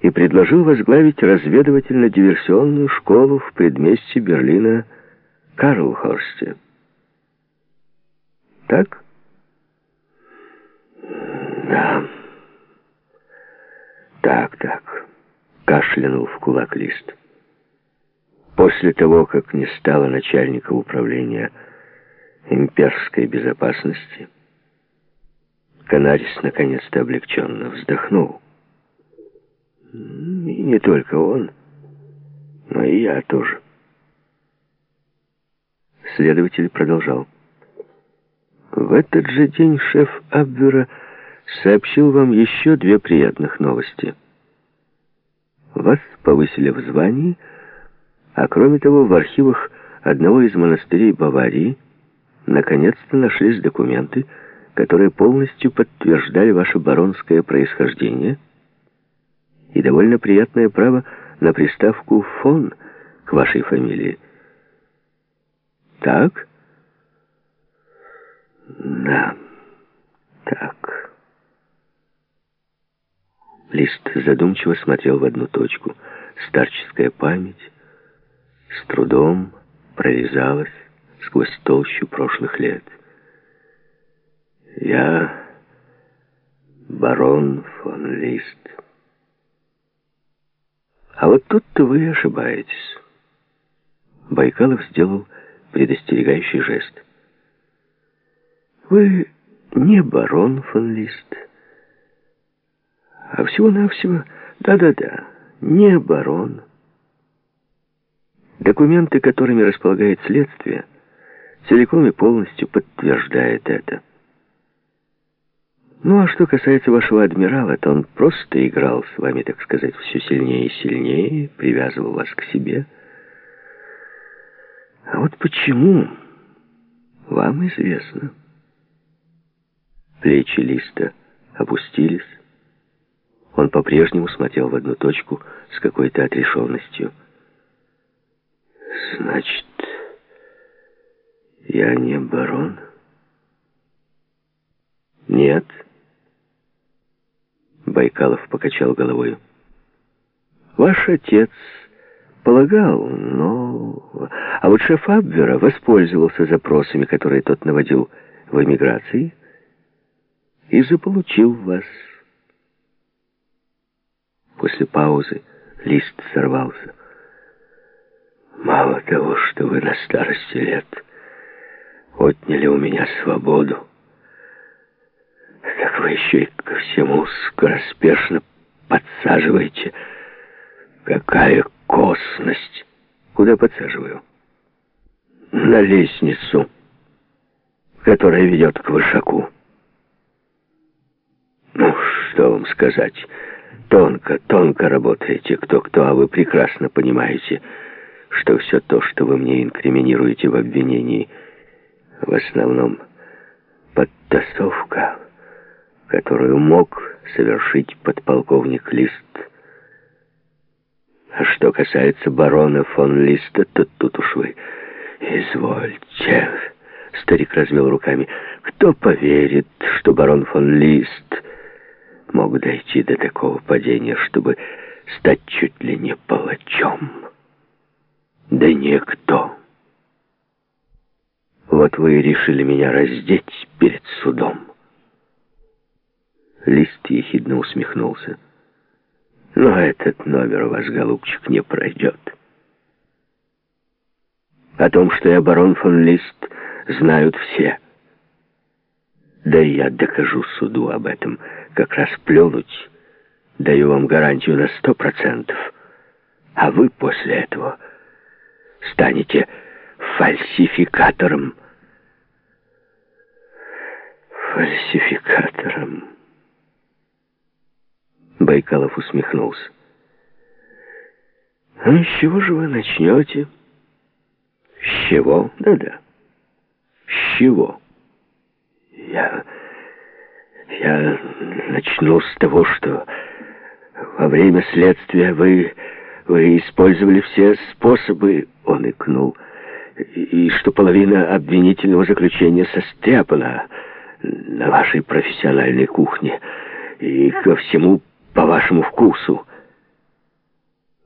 и предложил возглавить разведывательно-диверсионную школу в предместье Берлина Карлхорсте. Так? Да. Так. Кашлянул в кулак Лист. После того, как не стало начальника управления имперской безопасности, Канарис наконец-то облегченно вздохнул. И не только он, но и я тоже. Следователь продолжал. В этот же день шеф Абвера сообщил вам еще 2 приятных новости. Вас повысили в звании, а кроме того, в архивах одного из монастырей Баварии наконец-то нашлись документы, которые полностью подтверждали ваше баронское происхождение и довольно приятное право на приставку «фон» к вашей фамилии. Так? Да, так. Лист задумчиво смотрел в одну точку. Старческая память с трудом прорезалась сквозь толщу прошлых лет. Я барон фон Лист. А вот тут-то вы ошибаетесь. Байкалов сделал предостерегающий жест. Вы не барон фон Лист, а всего-навсего, да-да-да, не барон. Документы, которыми располагает следствие, целиком и полностью подтверждают это. Ну, а что касается вашего адмирала, то он просто играл с вами, так сказать, все сильнее и сильнее, привязывал вас к себе. А вот почему, вам известно. Плечи Листа опустились. Он по-прежнему смотрел в одну точку с какой-то отрешенностью. Значит, я не барон? Нет. Байкалов покачал головой. Ваш отец полагал, но... А вот шеф Абвера воспользовался запросами, которые тот наводил в эмиграции, и заполучил вас. После паузы Лист сорвался. Мало того, что вы на старости лет отняли у меня свободу, так вы еще и ко всему скороспешно подсаживаете. Какая косность! Куда подсаживаю? На лестницу, которая ведет к Вышаку. Ну, что вам сказать? Тонко работаете, кто-кто, а вы прекрасно понимаете, что все то, что вы мне инкриминируете в обвинении, в основном подтасовка, которую мог совершить подполковник Лист. А что касается барона фон Листа, то тут уж вы извольте. Старик развел руками. Кто поверит, что барон фон Лист мог дойти до такого падения, чтобы стать чуть ли не палачом? Да никто. Вот вы и решили меня раздеть перед судом. Лист ехидно усмехнулся. Но этот номер у вас, голубчик, не пройдет. О том, что я барон фон Лист, знают все. Да и я докажу суду об этом. Как раз плюнуть, даю вам гарантию на 100%. А вы после этого станете фальсификатором. Фальсификатором. Байкалов усмехнулся. Ну, с чего же вы начнете? С чего? Да-да. С чего? Я начну с того, что во время следствия вы использовали все способы, он икнул, и что половина обвинительного заключения состряпана на вашей профессиональной кухне, и ко всему по вашему вкусу.